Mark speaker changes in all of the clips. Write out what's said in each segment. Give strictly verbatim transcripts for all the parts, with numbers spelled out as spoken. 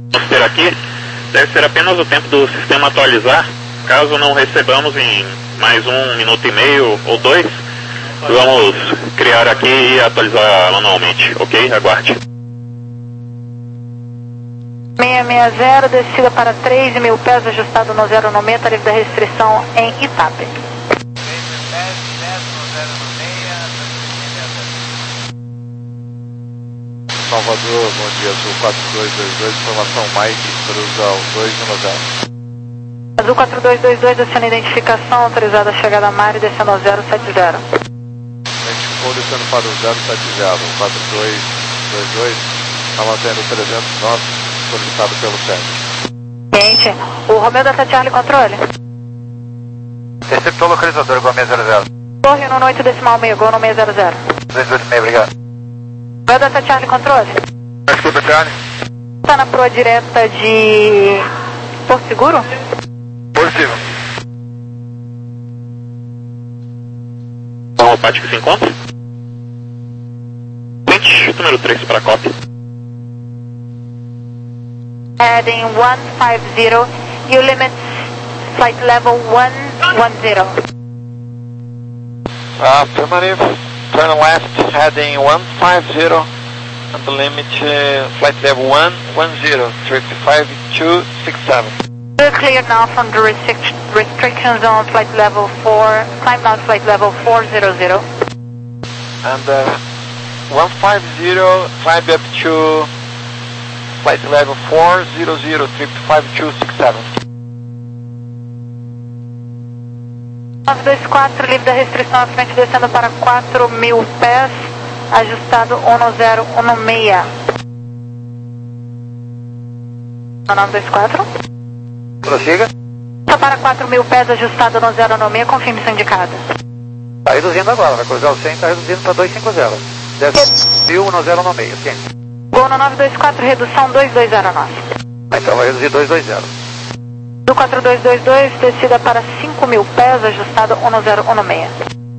Speaker 1: Vamos ter aqui, deve ser apenas o tempo do sistema atualizar. Caso não recebamos em mais um minuto e meio ou dois, vamos criar aqui e atualizar manualmente, ok? Aguarde.
Speaker 2: seiscentos e sessenta, descida para três mil pés, ajustado no zero no meia, livre da restrição em Itape.
Speaker 3: Salvador, bom dia, Azul quatro dois dois dois, informação Mike, cruza o dois um zero.
Speaker 2: Azul quatro dois dois dois, descendo identificação, autorizada a chegada a mar e descendo ao zero sete zero.
Speaker 3: Identificou descendo para o zero sete zero, quatro dois dois dois, está mantendo trezentos nove, solicitado pelo T E M.
Speaker 2: Gente, o Romeo Delta Charlie, controle.
Speaker 4: Receptor localizador, igual seis zero zero.
Speaker 2: Torre no oito decimal meio, gol no seis zero zero.
Speaker 4: dois dois meio, obrigado.
Speaker 2: Romeo Delta Charlie, controle.
Speaker 4: Escuta, Charlie.
Speaker 2: Está na proa direta de Porto Seguro?
Speaker 4: Positivo.
Speaker 1: Qual o pátio que se encontra? Vinte, número três para a cópia.
Speaker 2: Heading one five zero, you limit flight level one one zero.
Speaker 4: Affirmative, turn left, heading one five zero, and the limit uh, flight level one one zero, three five two six seven.
Speaker 2: We're clear now from the restrict restrictions on flight level four, climb now to flight level four zero zero.
Speaker 4: And uh, one five zero, climb up to flight level four zero zero, three five two six seven.
Speaker 2: nove dois quatro, livre da restrição à frente, descendo para quatro mil pés, ajustado um zero um seis. nove dois quatro.
Speaker 4: Prossiga.
Speaker 2: Está para quatro mil pés, ajustado no zero no seis, confirme sua indicada.
Speaker 4: Está reduzindo agora, vai cruzar o cem, está reduzindo para dois cinco zero. Desce um zero no seis, sim.
Speaker 2: Gol no nove dois quatro, redução dois dois zero nove.
Speaker 4: Então vai reduzir dois dois zero.
Speaker 2: Do quatro dois dois dois, descida para cinco mil pés, ajustado um zero um seis.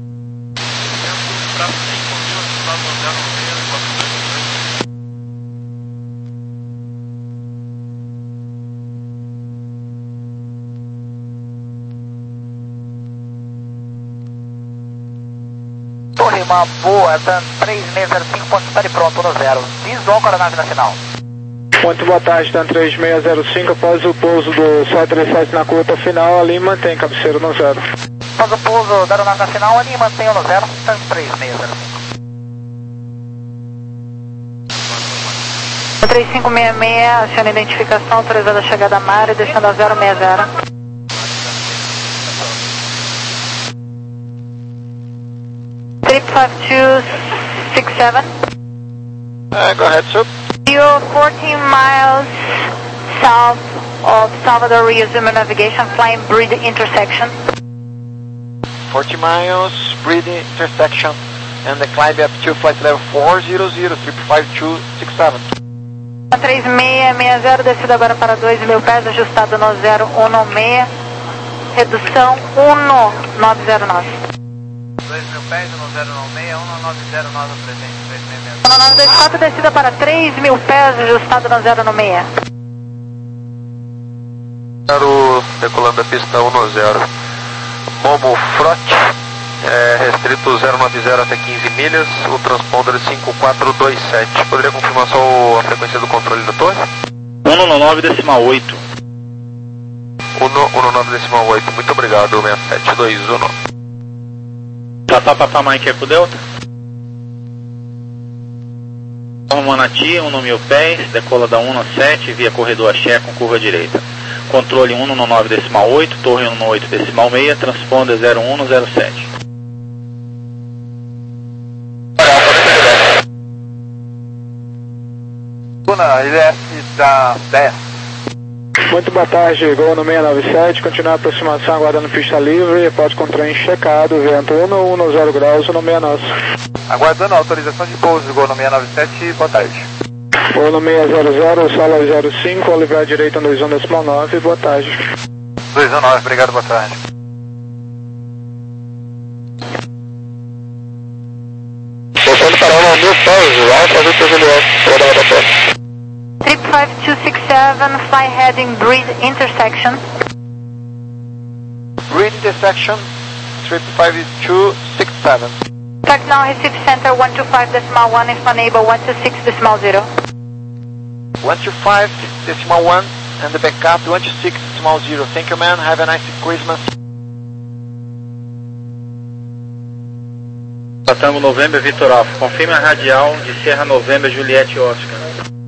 Speaker 4: Torre, uma boa, tá três seis zero cinco, ponto estar pronto no zero. Visual para a nave nacional.
Speaker 5: Muito boa tarde, Dan três seis zero cinco, após o pouso do sete três sete na curta final, ali mantém cabeceira no zero.
Speaker 4: Após o pouso da aeronave nacional, ali mantém no zero, Dan três seis zero cinco.
Speaker 2: três cinco seis seis, aciona a identificação, autorizada a chegada a mar e descendo a zero seis zero. three five two six seven.
Speaker 4: Uh, go ahead, sir.
Speaker 2: You're fourteen miles south of Salvador, resume navigation, flying Breed intersection.
Speaker 4: forty miles, Breed intersection, and the climb up to flight level four zero zero, three five two six seven.
Speaker 2: três seis seis zero, descida agora para dois mil pés, ajustado no zero um seis, redução um nove zero nove.
Speaker 4: dois mil pés, um zero um seis, um nove zero nove, presente, três seis seis.
Speaker 2: nove dois quatro, descida para três mil pés, ajustado no zero um seis.
Speaker 6: Zero, decolando a pista um zero. Momo Frot, é, restrito zero nove zero até quinze milhas, o transponder cinco quatro dois sete. Poderia confirmar só a frequência do controle da torre?
Speaker 1: um nove decimal oito.
Speaker 6: um nove decimal oito, muito obrigado, seis sete dois um.
Speaker 1: Tata Papa Mike Eco Delta. Manati, um mil pés, decola da um sete, via corredor Axé com curva direita. Controle um nove decimal oito, torre um oito decimal seis, transponder zero um zero sete.
Speaker 4: Luna, ele é da dez.
Speaker 5: Muito boa tarde, Gol no seis nove sete, continua a aproximação aguardando pista livre, pode contrair checado, vento um um zero graus, o nome é nosso.
Speaker 4: Aguardando a autorização de pouso, Gol no seis nove sete, boa tarde.
Speaker 5: Gol no seis zero zero, sala zero cinco, Oliveira direita dois um decimal nove, boa tarde.
Speaker 4: dois um nove, obrigado, boa tarde.
Speaker 6: Voltando para o mil pés, Alfa Vitor Juliette, programa da torre.
Speaker 2: three five two six seven, fly heading Breed intersection.
Speaker 4: Breed intersection, three five two six seven.
Speaker 2: Contact now, receive center one two five decimal one, if unable one two six decimal zero.
Speaker 4: one two five decimal one, and the backup one two six decimal zero. Thank you, man. Have a nice Christmas.
Speaker 7: Tango November, Vitor Alfa. Confirme a radial de Sierra November, Juliette Oscar.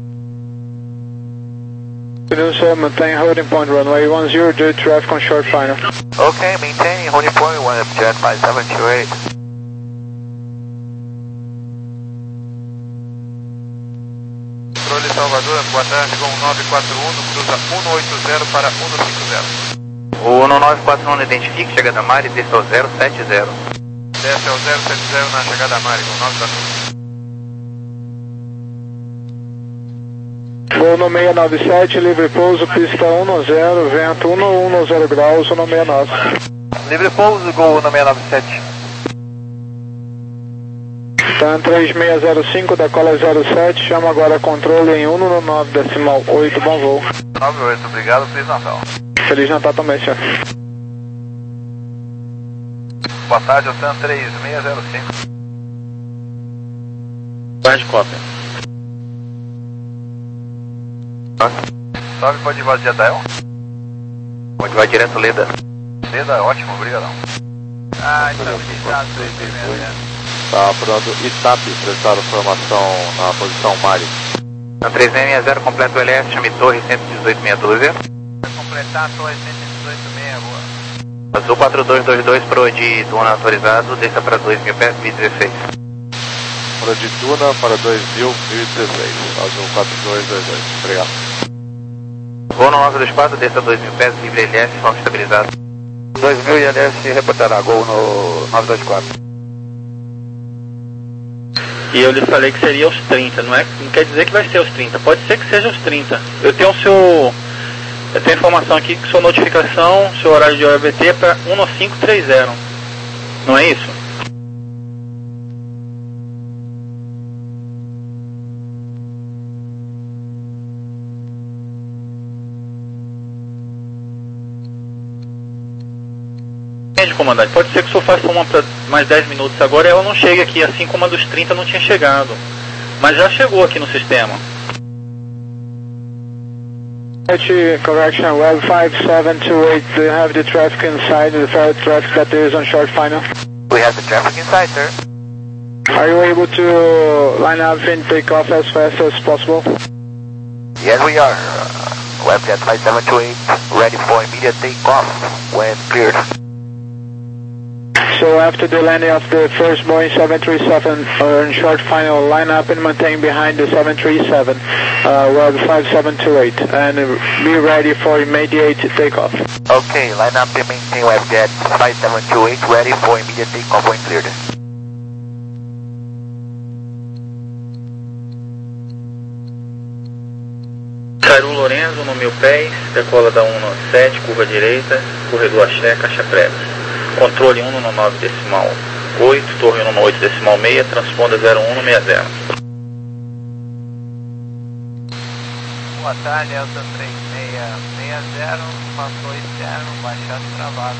Speaker 5: Afternoon, sir. Maintain holding point runway one zero, do traffic on short final.
Speaker 6: Okay, maintaining holding point one jet five seven two eight. Controle Salvador, boa tarde, Gol nove quatro um, cruza um oito zero para um cinco zero. O um nove quatro um identifique, chegada a mar e desce ao zero sete zero. Desce ao zero sete zero na chegada a mar, Gol nove quatro um.
Speaker 5: Voo no seis nove sete, livre pouso, pista um zero, vento um zero graus, no sessenta e nove.
Speaker 6: Livre pouso, Gol no seis nove sete.
Speaker 5: TAM três seis zero cinco, decola zero sete, chama agora controle em um nove decimal oito, bom voo.
Speaker 6: nove oito, obrigado, Feliz Natal.
Speaker 5: Feliz Natal também, senhor.
Speaker 6: Boa tarde, o TAM três seis zero cinco.
Speaker 7: Tarde, cópia.
Speaker 6: nove, pode invadir a Dael? Pode invadir direto, Leda. Leda, ótimo, obrigadão. Ah, então, obrigado, três seis zero.
Speaker 3: Tá apurando Itap, prestaram formação na posição Mari.
Speaker 6: Na três seis zero, completa o L S, chame torre cento e dezoito meia dúzia. Vai completar a torre cento e dezoito meia, boa. Azul quatro dois dois dois, pro de Duna autorizado, desça para dois mil pés, mil e dezesseis.
Speaker 3: Pro de Duna para dois mil, mil e dezesseis. Azul quatro dois dois dois, obrigado.
Speaker 6: Voo no nove dois quatro, desça dois mil pés, livre L S, forma estabilizado. dois mil e L S reportará, Gol no nove dois quatro.
Speaker 7: E eu lhe falei que seria os trinta, não é? Não quer dizer que vai ser os trinta, pode ser que seja os trinta. Eu tenho o seu... Eu tenho informação aqui que sua notificação, seu horário de O R B T é para um cinco três zero. Não é isso? Entende, comandante? Pode ser que o senhor faça uma para mais dez minutos agora e ela não chegue aqui, assim como a dos trinta não tinha chegado. Mas já chegou aqui no sistema.
Speaker 5: Correction, Web five seven two eight, do you have the traffic inside, the traffic that is on short final?
Speaker 6: We have the traffic inside, sir.
Speaker 5: Are you able to line up and take off as fast as possible?
Speaker 6: Yes, we are. Uh, Webjet five seven two eight, ready for immediate takeoff when cleared.
Speaker 5: So after the landing of the first Boeing seven three seven uh, in short final, line up and maintain behind the seven three seven, uh, Web five seven two eight, and be ready for immediate takeoff.
Speaker 6: Okay, line up and maintain Webjet five seven two eight, ready for immediate takeoff when cleared.
Speaker 7: Cairo Lorenzo, no mil pés, decola da um sete, curva direita, corredor Axé, caixa prévia. Controle um nove decimal oito, torre um oito decimal seis, transponda zero um seis zero.
Speaker 4: Boa tarde, Elton três seis seis zero, passou externo, baixado travado.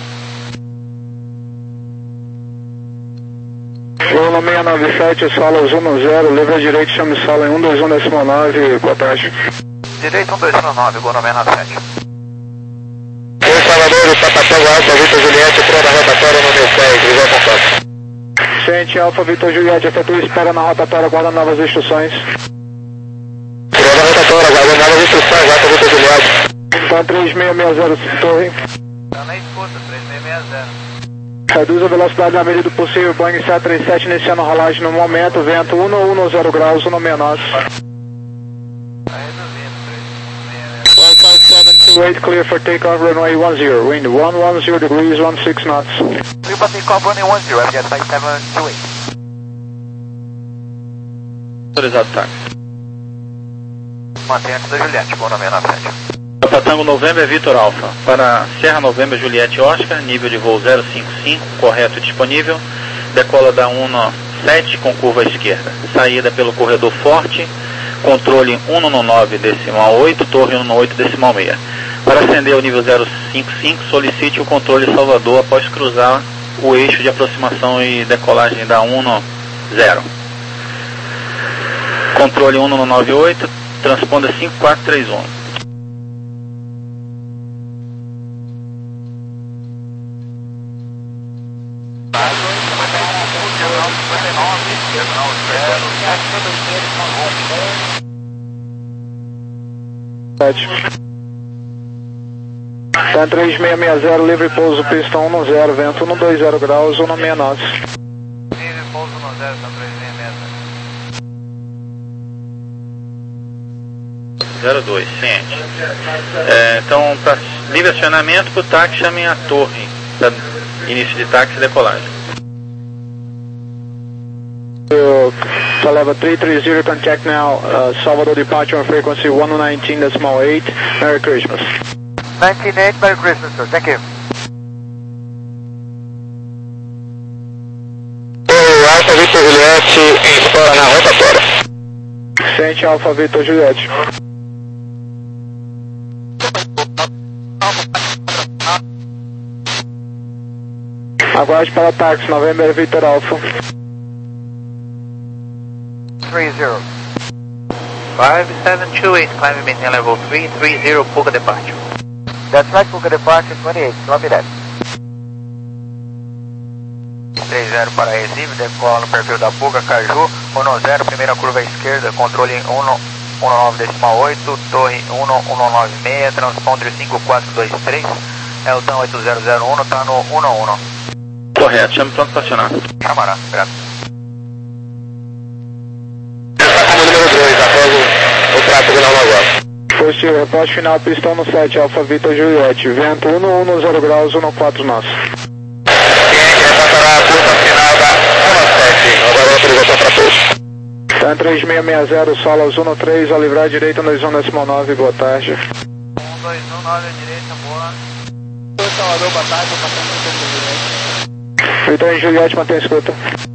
Speaker 5: Voo no seis nove sete, solos um zero, livre direito, chame solo em um dois um decimal nove, boa tarde.
Speaker 6: Direito um dois um nove, gol no seis nove sete.
Speaker 5: Oi, Salvador, Tapatango Alfa, Vitor Juliette, pro da rotatória no mil pés, visão contato. Ciente Alfa, Vitor Juliette, efetua espera na rotatória, aguarda novas instruções. Pro da rotatória, aguarda novas instruções, Alfa, Vitor Juliette. Então três seis seis zero, torre.
Speaker 4: Tá na escuta, três seis seis zero.
Speaker 5: Reduz a velocidade na medida do possível, Boeing sete três sete iniciando a rolagem no momento, vento um zero graus, no sessenta e nove.
Speaker 4: Tá reduzindo, três
Speaker 5: Web five seven two eight, clear for takeoff, runway one zero, wind one one zero degrees, sixteen knots.
Speaker 6: Clear for takeoff, runway one zero, Webjet five seven two eight.
Speaker 7: Autorizado táxi.
Speaker 6: Mantenha da Juliette, gol no seis nove sete.
Speaker 7: Tapatango November, Vitor Alfa. Para Sierra November, Juliette Oscar, nível de voo zero cinco cinco, correto e disponível. Decola da um sete com curva à esquerda. Saída pelo corredor forte, controle um no nove decimal oito, torre um no oito decimal seis. Para acender o nível zero cinco cinco, solicite o controle Salvador após cruzar o eixo de aproximação e decolagem da um no zero. Controle um no nove oito, transponda cinco quatro três um.
Speaker 5: Tá três seis seis zero, livre pouso, pista um no zero, vento um dois zero graus, um no seis nove.
Speaker 4: Livre pouso no zero, tá três seis seis zero.
Speaker 7: zero dois, ciente. É, então, para livre acionamento, para o táxi, chamem a torre, para início de táxi e decolagem.
Speaker 5: Saleva three three zero, contact now, uh, Salvador departure on frequency one nineteen decimal eight, Merry Christmas.
Speaker 4: nineteen eight, Merry Christmas, sir. Thank you.
Speaker 5: Alfa Victor Juliette, espera na rotatória. Sente Alfa Victor Juliette. Aguarde para táxi, November Victor Alpha.
Speaker 4: three zero. five seven two eight, climb maintain level three three zero, Puka departure. That's right, Puka departure twenty-eight, copy that. três zero para Recife, decola no perfil da Puka, Caju, um no zero, primeira curva à esquerda, controle um no nove decimal oito, torre um no nove seis, transponder cinco quatro dois três, Elton oito zero zero um, tá no um no um.
Speaker 7: Correto, chame pronto para acionar.
Speaker 4: Camará, graças.
Speaker 5: O trato final agora. Positivo, reposte final, pistão no sete, Alfa Victor Juliette, vento um no um no zero graus, um no quatro nosso.
Speaker 4: Ciente, repassará a curva final da um no sete, agora autorização para pouso.
Speaker 5: Tá três seis seis zero, solas um no três, a livrar à direita, dois um decimal nove, boa tarde.
Speaker 4: um dois um nove à direita, boa. Salvador, boa tarde, boa tarde,
Speaker 5: Victor Juliette, mantém a escuta.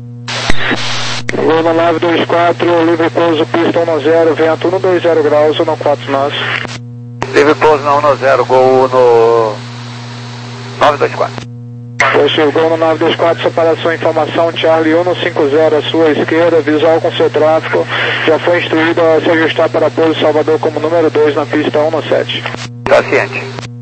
Speaker 5: Luna nove dois quatro, livre pouso, pista um no zero, vento um no dois zero graus, um no quatro nosso.
Speaker 4: Livre pouso na um no zero, gol no nove dois quatro.
Speaker 5: Positivo, gol no nove dois quatro, separação, informação, Charlie um no cinco zero, à sua esquerda, visual com seu tráfego, já foi instruído a se ajustar para pouso Salvador como número dois na pista um no sete.
Speaker 4: Tá ciente.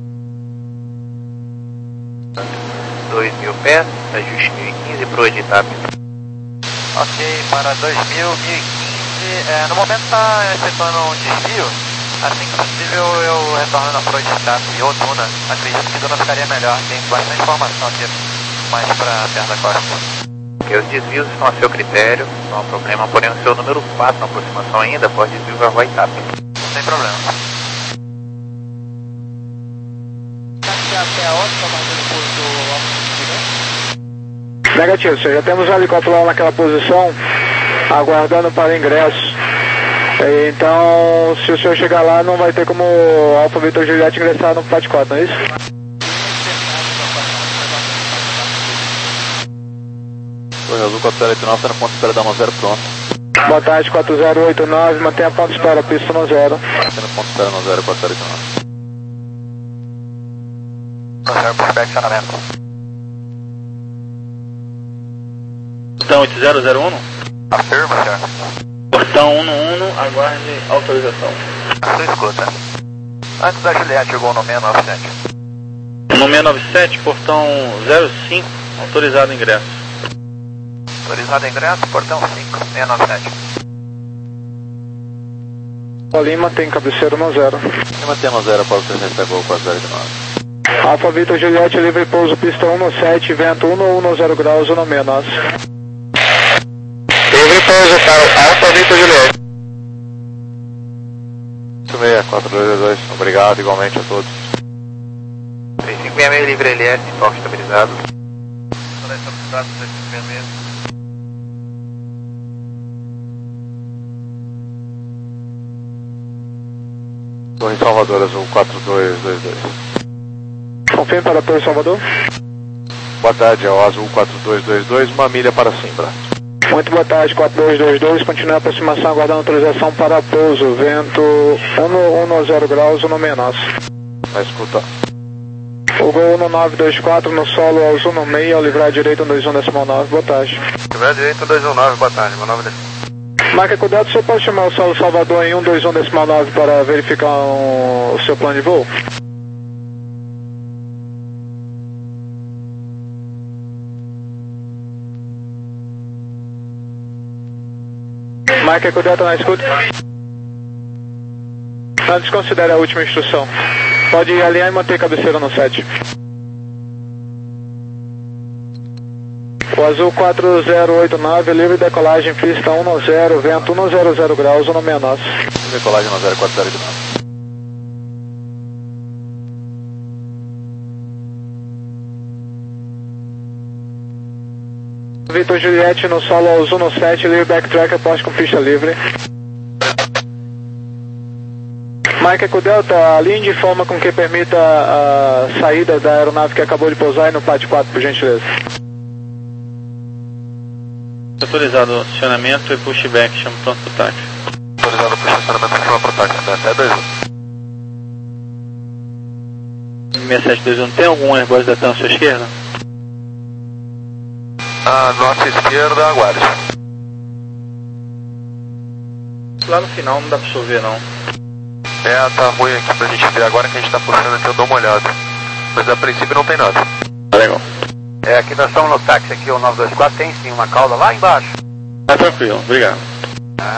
Speaker 4: dois mil pés, ajuste mil e quinze para o Editap. Ok, para dois mil, mil e quinze, é, no momento está efetuando um desvio, assim que possível eu retorno na Pro Editap ou Duna, acredito que Duna ficaria melhor, tem bastante informação aqui mais para perto da costa. Ok, os desvios estão a seu critério, não há problema, porém o seu número quatro na aproximação ainda pode desvio para a Itap. Sem problema. Até a hora, está mais no curso.
Speaker 5: Negativo, senhor. Já temos um helicóptero lá naquela posição, aguardando para ingresso. Então, se o senhor chegar lá, não vai ter como Alfa Victor Juliette ingressar no Plat quatro, não é isso?
Speaker 3: Torre Azul quatro zero oito nove, está na ponta de espera da um zero pronto.
Speaker 5: Boa tarde, quatro zero oito nove, mantenha a ponta de espera, pista no zero.
Speaker 3: Mantendo a ponta de espera no zero, quatro zero oito nove.
Speaker 4: No zero, perfeccionamento.
Speaker 7: Portão oito zero zero um?
Speaker 4: Afirma, senhor.
Speaker 7: Portão um no um, aguarde autorização.
Speaker 4: A sua escuta. Antes da Juliette, chegou no seis nove sete.
Speaker 7: No seis nove sete, portão zero cinco, autorizado ingresso.
Speaker 4: Autorizado ingresso, portão cinco, seis nove sete.
Speaker 5: Lima tem cabeceiro no zero.
Speaker 3: Lima tem no zero, Paulo trezentos da Gol quatro zero oito nove.
Speaker 5: Alfa Victor Juliette, livre pouso, pista um no sete, vento um no um no zero graus, um no seis nosso.
Speaker 4: Livre pouso para Alfa Victor Juliette.
Speaker 3: seis quatro dois dois, obrigado igualmente a todos.
Speaker 4: três cinco seis seis, livre L S, toque estabilizado.
Speaker 3: Torre Salvador, Azul quatro dois dois dois.
Speaker 5: Confirme para a Torre Salvador.
Speaker 3: Boa tarde, é o Azul quatro dois dois dois, uma milha para Simbra.
Speaker 5: Muito boa tarde, quatro dois dois dois, continua a aproximação, aguardando autorização para pouso, vento um zero graus, no meio nosso.
Speaker 3: Vai escutar.
Speaker 5: O Gol um nove dois quatro no solo aos um no meio, ao livrar direito um dois um decimal nove, boa tarde.
Speaker 3: Livrar direito um dois um nove, boa tarde, meu nome é...
Speaker 5: Marca cuidado, o senhor pode chamar o solo Salvador em um dois um decimal nove para verificar um, o seu plano de voo? Marca cuidado na escuta. Não desconsidere a última instrução. Pode alinhar e manter a cabeceira no set. O azul quatro zero oito nove, livre decolagem, pista um zero, vento um zero zero graus, o nome é nosso.
Speaker 3: Decolagem um zero quatro zero oito nove.
Speaker 5: Vitor Juliette no solo aos um no sete, livre backtrack, aposte com pista livre. Mike Eco Delta, alinhe de forma com que permita a saída da aeronave que acabou de pousar aí no P A T quatro, por gentileza.
Speaker 7: Autorizado o acionamento e pushback, chamo pronto pro táxi.
Speaker 3: Autorizado o acionamento e chama pro táxi, até dois um.
Speaker 7: seis sete dois um, tem algum Airbus da TAM à sua esquerda?
Speaker 3: A nossa esquerda, aguarde.
Speaker 7: Lá no final não dá pra chover não.
Speaker 3: É, tá ruim aqui pra gente ver, agora que a gente tá puxando aqui eu dou uma olhada. Mas a princípio não tem nada.
Speaker 7: Tá legal.
Speaker 4: É, aqui nós estamos no táxi aqui, o nove dois quatro, tem sim uma cauda lá embaixo.
Speaker 7: Tá tranquilo, obrigado.
Speaker 4: Ah.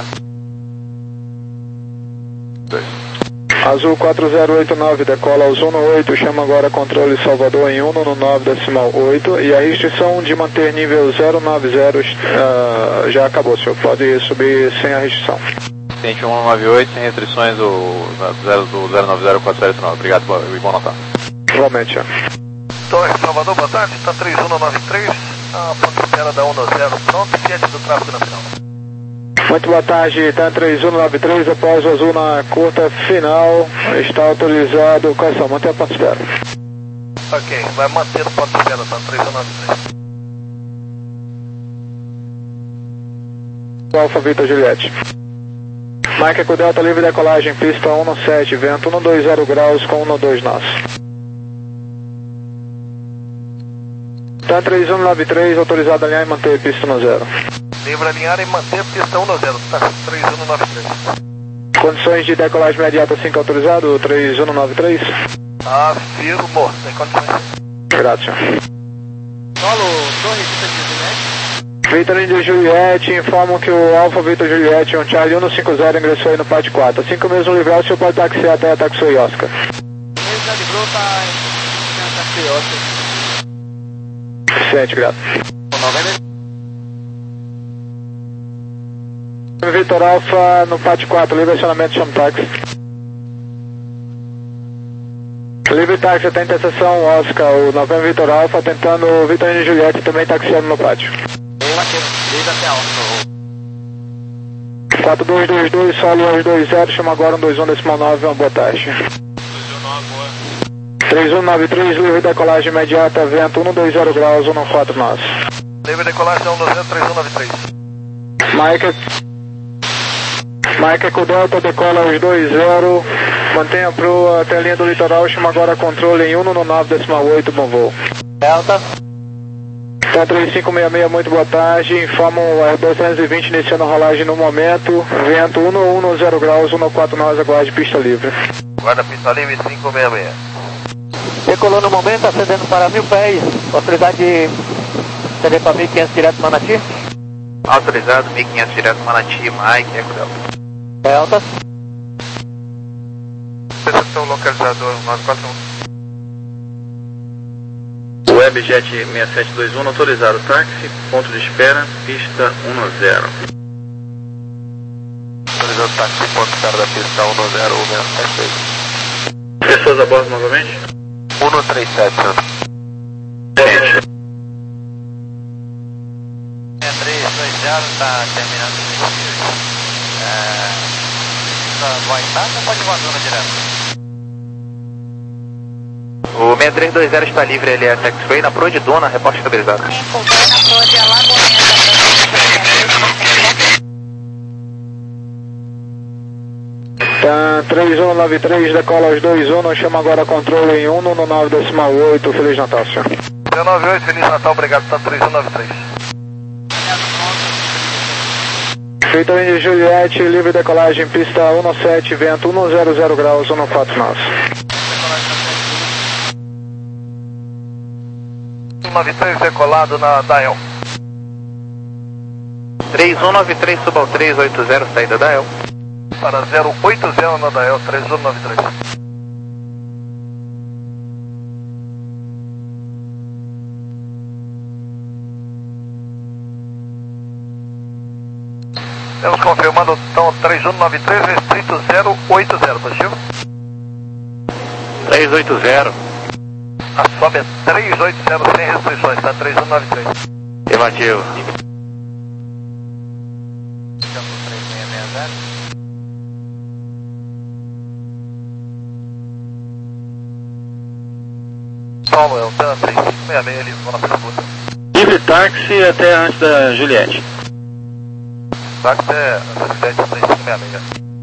Speaker 5: Azul quatro zero oito nove, decola aos um no oito, chama agora controle Salvador em um no nove decimal oito e a restrição de manter nível zero nove zero uh, já acabou, senhor. Pode subir sem a restrição.
Speaker 3: Ciente um nove oito, sem restrições, o zero nove zero quatro zero oito nove. Obrigado e bom Natal.
Speaker 5: Igualmente, já.
Speaker 4: Torre Salvador, boa tarde, está três um nove três, a ponta espera da um zero, pronto, ciente do tráfego nacional.
Speaker 5: Muito boa tarde, está três um nove três, após o azul na curta final, está autorizado, correção, manter a ponta espera.
Speaker 4: Ok, vai manter o ponto espera, tá três um nove três.
Speaker 5: Alfa Vitor Juliette. Mike Eco Delta, livre decolagem, pista um no sete, vento um dois zero graus com um dois nosso. Tá três um nove três, autorizado a alinhar e manter pista no zero.
Speaker 4: Livre alinhar e manter pista um zero, tá três um nove três.
Speaker 5: Condições de decolagem imediata cinco autorizado, três um nove três.
Speaker 4: Afirmo, tem condições.
Speaker 5: Graças.
Speaker 4: Solo, Torre Vitor Juliette.
Speaker 5: Vitor Índio Juliette, informam que o Alfa Vitor Juliette, um Charlie um cinquenta, ingressou aí no P A T quatro. Assim que o mesmo livrar, o senhor pode taxiar até a Taxoi Oscar.
Speaker 4: Ele já livrou, tá em Taxoi Oscar.
Speaker 5: Suficiente, graças. Vitor Alfa no P A T quatro, livre acionamento, chama táxi. Livre táxi até a interseção Oscar, o Novembro Vitor Alfa, tentando o Vitor Índio Juliette também taxiando no pátio. quatro dois dois dois, solo aos dois zero, chama agora um dois um decimal nove, uma boa tarde. três um nove três, livre decolagem imediata, vento um dois zero graus, um quatro nosso.
Speaker 4: Livre decolagem um zero três um nove três.
Speaker 5: Mike, Mike Eco Delta, decola aos dois zero, mantenha pro até a linha do litoral, chama agora controle em um no nove decimal oito, bom voo.
Speaker 4: Delta.
Speaker 5: Tá três cinco seis seis, muito boa tarde, informam o Airbus trezentos e vinte iniciando a rolagem no momento, vento um zero graus, um quatro nós, aguarde pista livre.
Speaker 4: Guarda pista livre cinco seis seis.
Speaker 8: Decolou no momento, ascendendo para mil pés, possibilidade de ceder para mil e quinhentos direto Manati.
Speaker 4: Autorizado, mil e quinhentos direto Manati, Mike, Eco Delta.
Speaker 8: Delta.
Speaker 3: Recepção localizador nove quatro um.
Speaker 7: Webjet seis sete dois um, autorizado táxi, ponto de espera, pista um zero.
Speaker 3: Autorizado táxi, ponto de espera da pista um zero, um sete dois.
Speaker 7: Pessoas a bordo novamente?
Speaker 3: um três sete, senhor.
Speaker 7: Gente.
Speaker 4: três dois zero, tá terminando o desvio. É... Vai estar ou pode voar zona direto? O seis três dois zero está livre, ele é taxiway na proa de Dona, reporte estabilizado.
Speaker 2: Em Colônia, na proa de Alagoinha,
Speaker 5: Tá, três um nove três, decola aos dois um, chama agora controle em um no nove decimal oito, Feliz Natal, senhor.
Speaker 3: zero nove oito, Feliz Natal, obrigado, tá três um nove três.
Speaker 5: Feito em Juliette, livre decolagem, pista um sete, vento um zero zero graus, um quatro nove.
Speaker 3: nove três decolado na Dial.
Speaker 4: três um nove três, suba ao três oito zero, saída da El.
Speaker 3: Para zero oito zero na Dial, três um nove três. Estamos confirmando então três um nove três, restrito zero oito zero, positivo?
Speaker 4: três oito zero.
Speaker 3: A sobe é três oito zero sem restrições, tá? três um nove três.
Speaker 4: Afirmativo.
Speaker 3: Paulo, é o Tan três cinco seis seis, eles vão na pergunta.
Speaker 7: Livre táxi até antes da Juliette.
Speaker 3: Táxi é Juliette três cinco seis seis.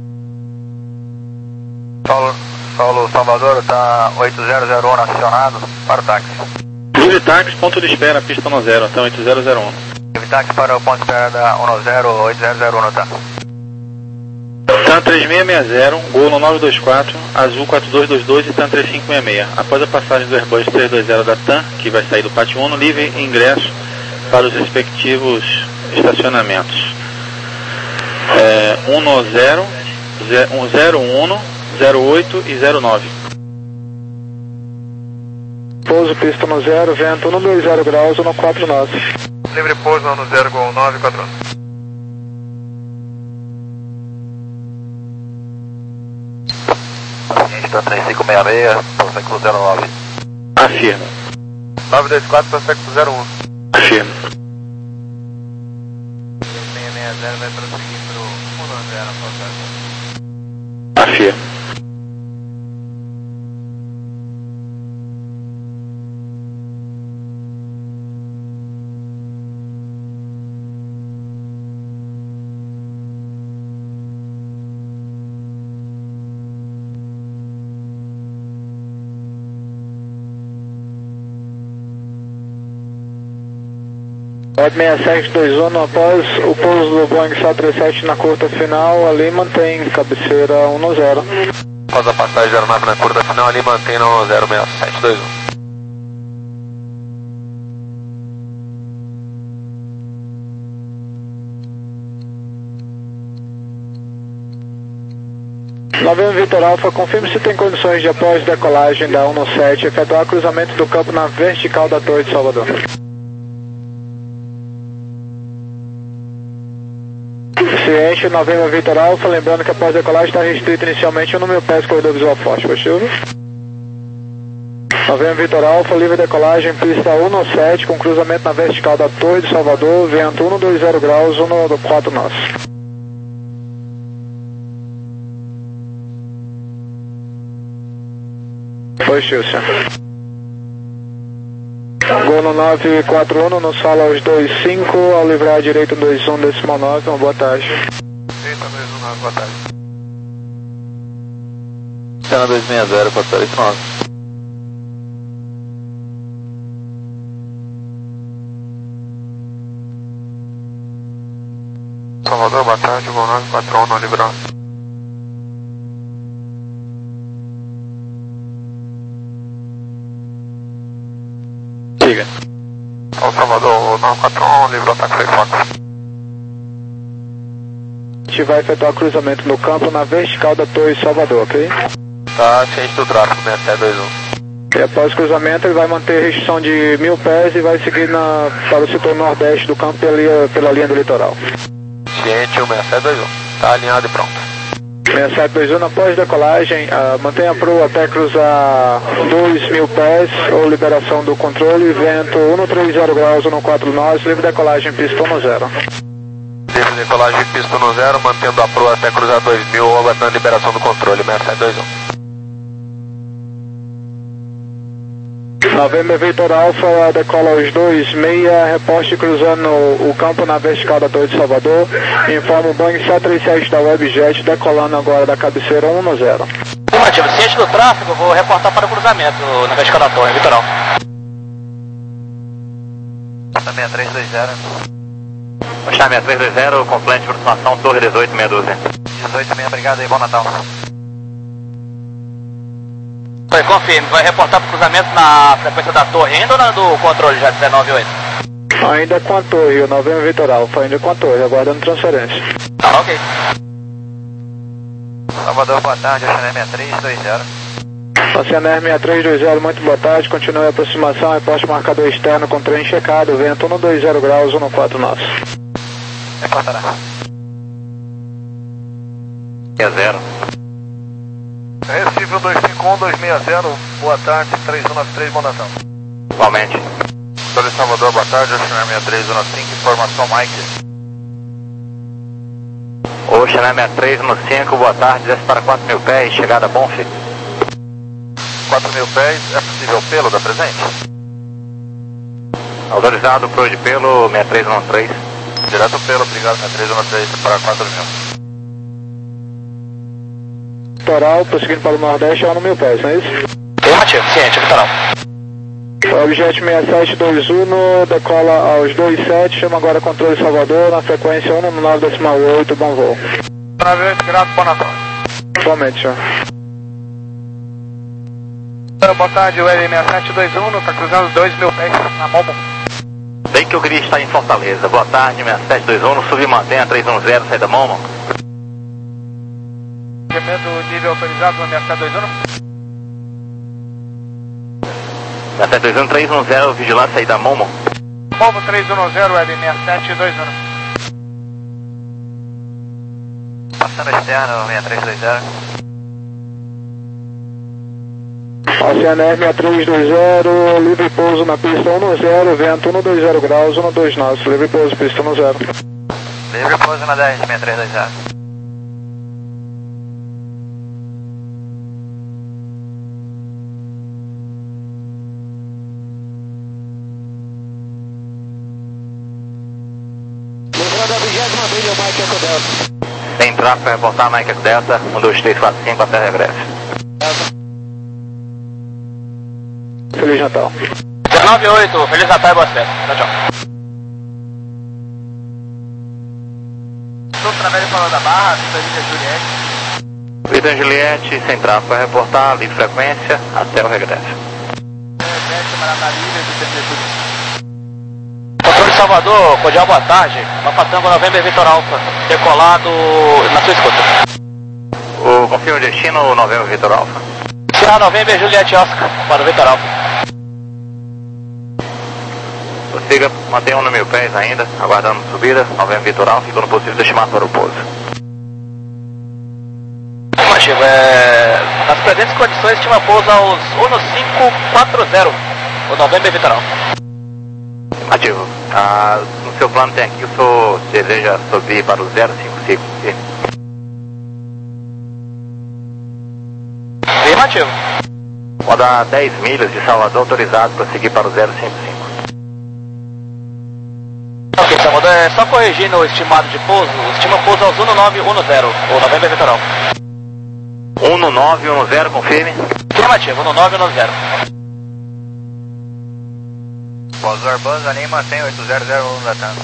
Speaker 3: Paulo, Paulo Salvador, tá oito zero zero um acionado para o táxi.
Speaker 7: Livre táxi, ponto de espera, pista no zero, até oito zero zero um.
Speaker 3: Livre táxi para o ponto de espera da um zero oito zero zero um, tá?
Speaker 7: TAM três seis seis zero, Gol no nove dois quatro, Azul quatro dois dois dois e TAM três cinco seis seis. Após a passagem do Airbus três dois zero da TAM, que vai sair do Pátio Uno, livre ingresso para os respectivos estacionamentos. É, um zero, zero um, zero oito e zero nove.
Speaker 5: Pouso pista no zero, vento um dois zero graus, um quatro nove.
Speaker 3: Livre pouso no zero, Gol nove quatro. Tá três cinco seis seis, prospecto zero nove.
Speaker 7: Afirma.
Speaker 3: nove dois quatro, prospecto zero um.
Speaker 7: Afirma.
Speaker 3: seis seis zero vai prosseguir pro um zero, prospecto.
Speaker 7: Afirma.
Speaker 5: oito seis sete dois um, após o pouso do Boeing sete três sete na curta final, ali mantém cabeceira um zero.
Speaker 6: Após a passagem da aeronave na curta final, ali mantém no zero seis sete dois um.
Speaker 5: nove um Vitor Alfa, confirme se tem condições de após decolagem da um sete efetuar cruzamento do campo na vertical da Torre de Salvador. Ciente, nove um Vitor Alfa, lembrando que após decolagem está restrito inicialmente no meu pés corredor visual forte, positivo. nove um Vitor Alfa, livre decolagem, pista um sete com cruzamento na vertical da Torre de Salvador, vento um dois zero graus, um quatro nove. Positivo, senhor. Gol no nove quatro um, nos fala aos dois cinco, ao livrar à direita dois um decimal nove, uma boa tarde.
Speaker 3: Eita, dois um nove, boa tarde.
Speaker 6: Cena dois seis zero, quatro três nove.
Speaker 3: Salvador, boa tarde, Gol nove quatro um, no livrar.
Speaker 7: Siga.
Speaker 3: Ao Salvador, nove quatro um, livre ataque foi foco.
Speaker 5: A gente vai efetuar cruzamento no campo na vertical da Torre de Salvador, ok?
Speaker 6: Tá ciente do tráfego, seis sete dois um.
Speaker 5: E após o cruzamento ele vai manter restrição de mil pés e vai seguir na, para o setor nordeste do campo pela, pela linha do litoral.
Speaker 6: Ciente, um seis sete dois um. Tá alinhado e pronto.
Speaker 5: seis sete dois um, após decolagem, uh, mantenha a proa até cruzar dois mil pés ou liberação do controle, vento um três zero graus, um quatro nove, livre decolagem, pista um zero.
Speaker 6: Livre decolagem, pista no zero, mantendo a proa até cruzar dois mil ou aguardando liberação do controle, seis sete dois um.
Speaker 5: Novembro Vitor Alfa, decola os dois seis, reposte cruzando o campo na vertical da Torre de Salvador. Informa o Boeing sete três sete da Webjet, decolando agora da cabeceira um zero.
Speaker 9: Afirmativo, ciente do tráfego, vou reportar para o cruzamento na vertical da Torre, Vitor Alfa.
Speaker 4: seis três dois zero.
Speaker 9: Postar seis três dois zero, complete de aproximação, Torre dezoito meia dúzia.
Speaker 4: dezoito meia, obrigado aí, bom Natal.
Speaker 9: Foi, confirme, vai reportar para o cruzamento na frequência da Torre ainda ou na do controle já dezenove oito?
Speaker 5: Ainda com a Torre, o Novembro Vitor Alfa, ainda com a Torre, aguardando transferência.
Speaker 9: Ah, ok.
Speaker 4: Salvador, boa tarde, Oceaner seis três dois zero.
Speaker 5: Oceaner seis três dois zero, muito boa tarde, continue a aproximação, reposte marcador externo com trem checado, vento um dois zero graus, um quatro nove.
Speaker 4: Reportará.
Speaker 9: É zero.
Speaker 3: Recife dois cinco um dois seis zero, boa tarde, três um nove três, bom Natal.
Speaker 9: Igualmente.
Speaker 3: Torre de Salvador, boa tarde, Oceaner seis três um cinco, informação Mike.
Speaker 9: Oceaner seis três um cinco, boa tarde, desce para quatro mil pés, chegada Bonf.
Speaker 3: quatro mil pés, é possível pelo da presente?
Speaker 9: Autorizado pro de pelo seis três um três.
Speaker 3: Direto pelo, obrigado, seis três um três para quatro mil.
Speaker 5: Litoral, prosseguindo para o Nordeste, é um mil pés, não é isso?
Speaker 9: Afirmativo, ciente, litoral.
Speaker 5: Objet seis sete dois um, decola aos dois sete, chama agora controle Salvador, na frequência um nove oito, bom voo.
Speaker 3: nove oito, grato, bom Natal.
Speaker 5: Igualmente, senhor.
Speaker 3: Boa tarde, o L seis sete dois um, está cruzando dois mil pés na Momo.
Speaker 9: Bem que o grid está em Fortaleza. Boa tarde, seis sete dois um, submantenha três um zero, saída Momo.
Speaker 3: Incremento nível autorizado no seis sete dois um.
Speaker 9: seis sete dois um, três um zero, vigilância saída Momo.
Speaker 3: Momo três um zero, L seis sete dois um.
Speaker 4: Passando externo, seis três dois zero.
Speaker 5: Oceaner seis três dois zero, livre pouso na pista um zero, vento um dois zero graus, um dois nove, livre pouso, pista um zero.
Speaker 4: Livre pouso na dez, seis três dois zero.
Speaker 8: Lembrando a vigésima milha, Mike Eco Delta.
Speaker 9: Tem tráfego para reportar, Mike Eco Delta, um dois três quatro cinco, até regresso.
Speaker 5: Feliz Natal.
Speaker 9: dezenove oito, Feliz Natal e boas festas. Tchau, tchau.
Speaker 4: Estou trabalhando para da Barra, Vitor Juliette.
Speaker 9: Vitor Juliette, sem tráfego para reportar, livre frequência, até o regresso. Controle Salvador, cordial boa tarde. Mapa Tango Novembro Vitor Alfa, decolado na sua escuta. O confirma o destino, Novembro Vitor Alfa. Será Novembro Juliette Oscar, para o Vitor Alfa. Prossiga, mantenha um no mil pés ainda, aguardando subida, Novembro Vitor Alfa, e quando possível deixe mais para o pouso. Afirmativo, é... nas presentes condições estima pouso aos um cinco quatro zero, o Novembro Vitor Alfa. Afirmativo, ah, no seu plano tem aqui, o senhor deseja subir para o zero cinco cinco. Afirmativo. Rodar dez milhas de Salvador, autorizado para seguir para o zero cinco cinco. Ok, Salvador, é só corrigindo o estimado de pouso, estima pouso aos um nove um zero, o Novembro Vitor Alfa. um nove um zero, confirme. Afirmativo, um nove um zero.
Speaker 4: Pouso Airbus, ali mantém oito zero zero um da Tango.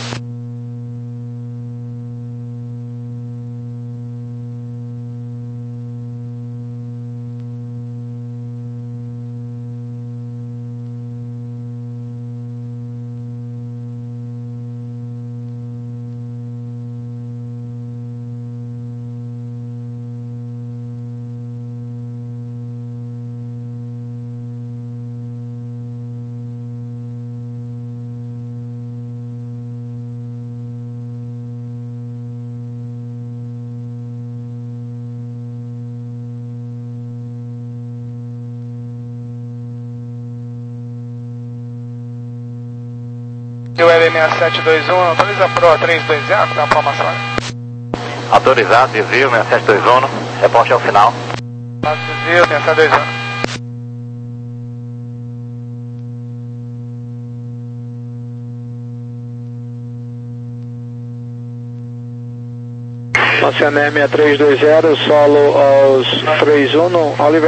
Speaker 3: E o L seis sete dois um, autoriza Pro três dois zero, dá uma informação.
Speaker 9: Autorizado, desvio, seis sete dois um, reporte ao final.
Speaker 3: Desvio, seis sete dois um.
Speaker 5: Oceaner seis três dois zero, solo aos três um, Oliver.